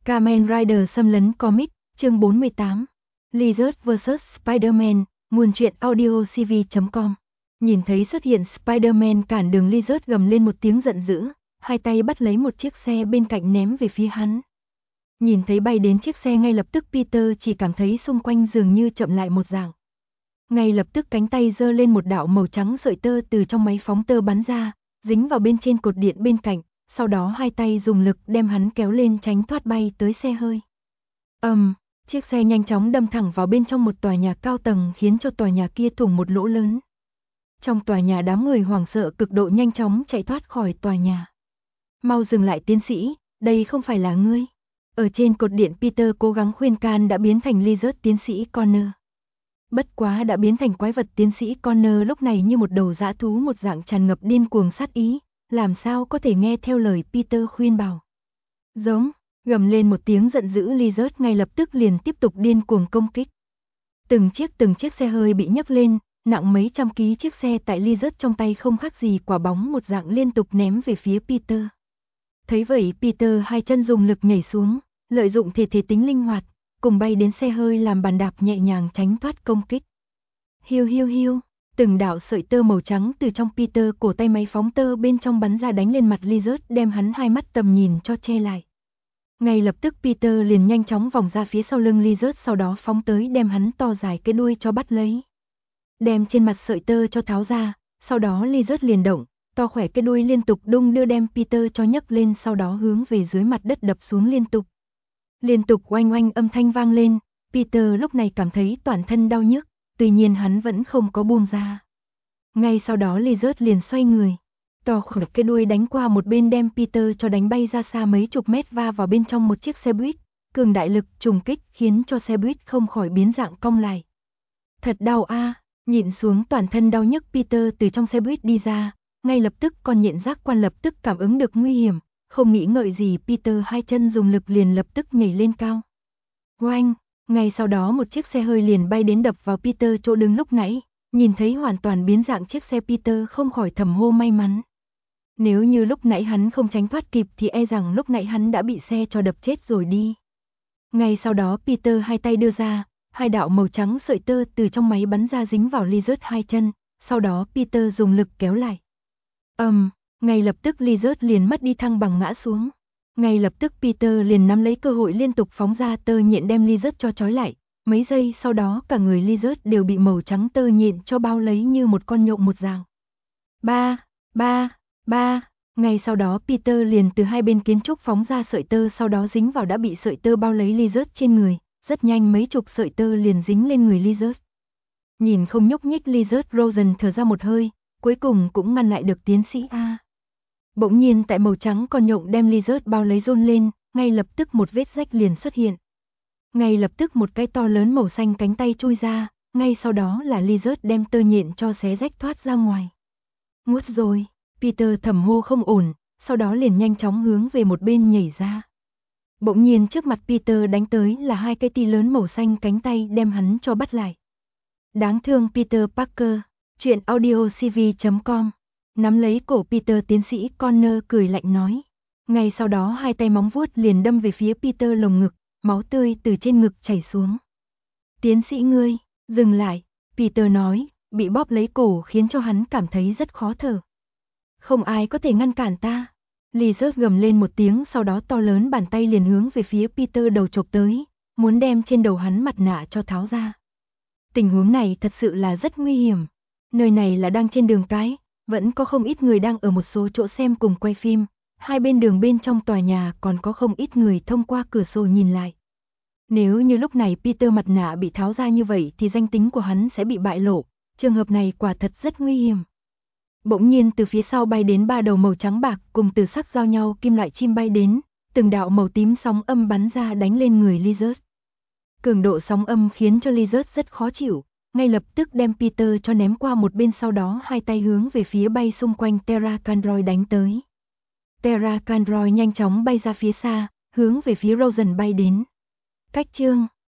Kamen Rider xâm lấn comic, chương 48. Lizard vs Spider-Man, nguồn truyện audio cv.com. Nhìn thấy xuất hiện Spider-Man cản đường, Lizard gầm lên một tiếng giận dữ, hai tay bắt lấy một chiếc xe bên cạnh ném về phía hắn. Nhìn thấy bay đến chiếc xe, ngay lập tức Peter chỉ cảm thấy xung quanh dường như chậm lại một dạng. Ngay lập tức cánh tay giơ lên, một đạo màu trắng sợi tơ từ trong máy phóng tơ bắn ra, dính vào bên trên cột điện bên cạnh, sau đó hai tay dùng lực đem hắn kéo lên tránh thoát bay tới xe hơi. Chiếc xe nhanh chóng đâm thẳng vào bên trong một tòa nhà cao tầng, khiến cho tòa nhà kia thủng một lỗ lớn. Trong tòa nhà đám người hoảng sợ cực độ, nhanh chóng chạy thoát khỏi tòa nhà. Mau dừng lại tiến sĩ, đây không phải là ngươi. Ở trên cột điện, Peter cố gắng khuyên can đã biến thành Lizard tiến sĩ Connor. Bất quá đã biến thành quái vật, tiến sĩ Connor lúc này như một đầu dã thú một dạng, tràn ngập điên cuồng sát ý, làm sao có thể nghe theo lời Peter khuyên bảo. Giống, gầm lên một tiếng giận dữ, Lizard ngay lập tức liền tiếp tục điên cuồng công kích. Từng chiếc xe hơi bị nhấc lên, nặng mấy trăm ký chiếc xe tại Lizard trong tay không khác gì quả bóng một dạng, liên tục ném về phía Peter. Thấy vậy, Peter hai chân dùng lực nhảy xuống, lợi dụng thể tính linh hoạt, cùng bay đến xe hơi làm bàn đạp nhẹ nhàng tránh thoát công kích. Hiu hiu hiu, từng đạo sợi tơ màu trắng từ trong Peter cổ tay máy phóng tơ bên trong bắn ra, đánh lên mặt Lizard, đem hắn hai mắt tầm nhìn cho che lại. Ngay lập tức Peter liền nhanh chóng vòng ra phía sau lưng Lizard, sau đó phóng tới đem hắn to dài cái đuôi cho bắt lấy. Đem trên mặt sợi tơ cho tháo ra, sau đó Lizard liền động, to khỏe cái đuôi liên tục đung đưa đem Peter cho nhấc lên, sau đó hướng về dưới mặt đất đập xuống liên tục. Liên tục oanh oanh âm thanh vang lên, Peter lúc này cảm thấy toàn thân đau nhức, tuy nhiên hắn vẫn không có buông ra. Ngay sau đó Lizard liền xoay người, to khỏe cái đuôi đánh qua một bên, đem Peter cho đánh bay ra xa mấy chục mét, va vào bên trong một chiếc xe buýt, cường đại lực trùng kích khiến cho xe buýt không khỏi biến dạng cong lại. Thật đau a, nhịn xuống toàn thân đau nhức, Peter từ trong xe buýt đi ra, ngay lập tức con nhện giác quan lập tức cảm ứng được nguy hiểm, không nghĩ ngợi gì Peter hai chân dùng lực liền lập tức nhảy lên cao. Oanh, ngay sau đó một chiếc xe hơi liền bay đến đập vào Peter chỗ đứng lúc nãy, nhìn thấy hoàn toàn biến dạng chiếc xe, Peter không khỏi thầm hô may mắn. Nếu như lúc nãy hắn không tránh thoát kịp thì e rằng lúc nãy hắn đã bị xe cho đập chết rồi đi. Ngay sau đó Peter hai tay đưa ra, hai đạo màu trắng sợi tơ từ trong máy bắn ra, dính vào Lizard hai chân, sau đó Peter dùng lực kéo lại. Ngay lập tức Lizard liền mất đi thăng bằng ngã xuống. Ngay lập tức Peter liền nắm lấy cơ hội liên tục phóng ra tơ nhện đem Lizard cho trói lại. Mấy giây sau đó cả người Lizard đều bị màu trắng tơ nhện cho bao lấy như một con nhộng một dạng. Ba. Ngay sau đó Peter liền từ hai bên kiến trúc phóng ra sợi tơ, sau đó dính vào đã bị sợi tơ bao lấy Lizard trên người. Rất nhanh mấy chục sợi tơ liền dính lên người Lizard. Nhìn không nhúc nhích Lizard, Rosen thở ra một hơi, cuối cùng cũng ngăn lại được tiến sĩ A. Bỗng nhiên tại màu trắng con nhộng đem Lizard bao lấy run lên, ngay lập tức một vết rách liền xuất hiện. Ngay lập tức một cái to lớn màu xanh cánh tay chui ra, ngay sau đó là Lizard đem tơ nhện cho xé rách thoát ra ngoài. Ngút rồi, Peter thầm hô không ổn, sau đó liền nhanh chóng hướng về một bên nhảy ra. Bỗng nhiên trước mặt Peter đánh tới là hai cái ti lớn màu xanh cánh tay, đem hắn cho bắt lại. Đáng thương Peter Parker, truyện audio cv.com. Nắm lấy cổ Peter, tiến sĩ Connor cười lạnh nói. Ngay sau đó hai tay móng vuốt liền đâm về phía Peter lồng ngực, máu tươi từ trên ngực chảy xuống. Tiến sĩ ngươi, dừng lại, Peter nói, bị bóp lấy cổ khiến cho hắn cảm thấy rất khó thở. Không ai có thể ngăn cản ta. Lizard gầm lên một tiếng, sau đó to lớn bàn tay liền hướng về phía Peter đầu chộp tới, muốn đem trên đầu hắn mặt nạ cho tháo ra. Tình huống này thật sự là rất nguy hiểm. Nơi này là đang trên đường cái, vẫn có không ít người đang ở một số chỗ xem cùng quay phim, hai bên đường bên trong tòa nhà còn có không ít người thông qua cửa sổ nhìn lại. Nếu như lúc này Peter mặt nạ bị tháo ra như vậy thì danh tính của hắn sẽ bị bại lộ, trường hợp này quả thật rất nguy hiểm. Bỗng nhiên từ phía sau bay đến ba đầu màu trắng bạc cùng từ sắc giao nhau kim loại chim bay đến, từng đạo màu tím sóng âm bắn ra đánh lên người Lizard. Cường độ sóng âm khiến cho Lizard rất khó chịu, ngay lập tức đem Peter cho ném qua một bên, sau đó hai tay hướng về phía bay xung quanh Terra Candroid đánh tới. Terra Candroid nhanh chóng bay ra phía xa, hướng về phía Rosen bay đến. Cách chương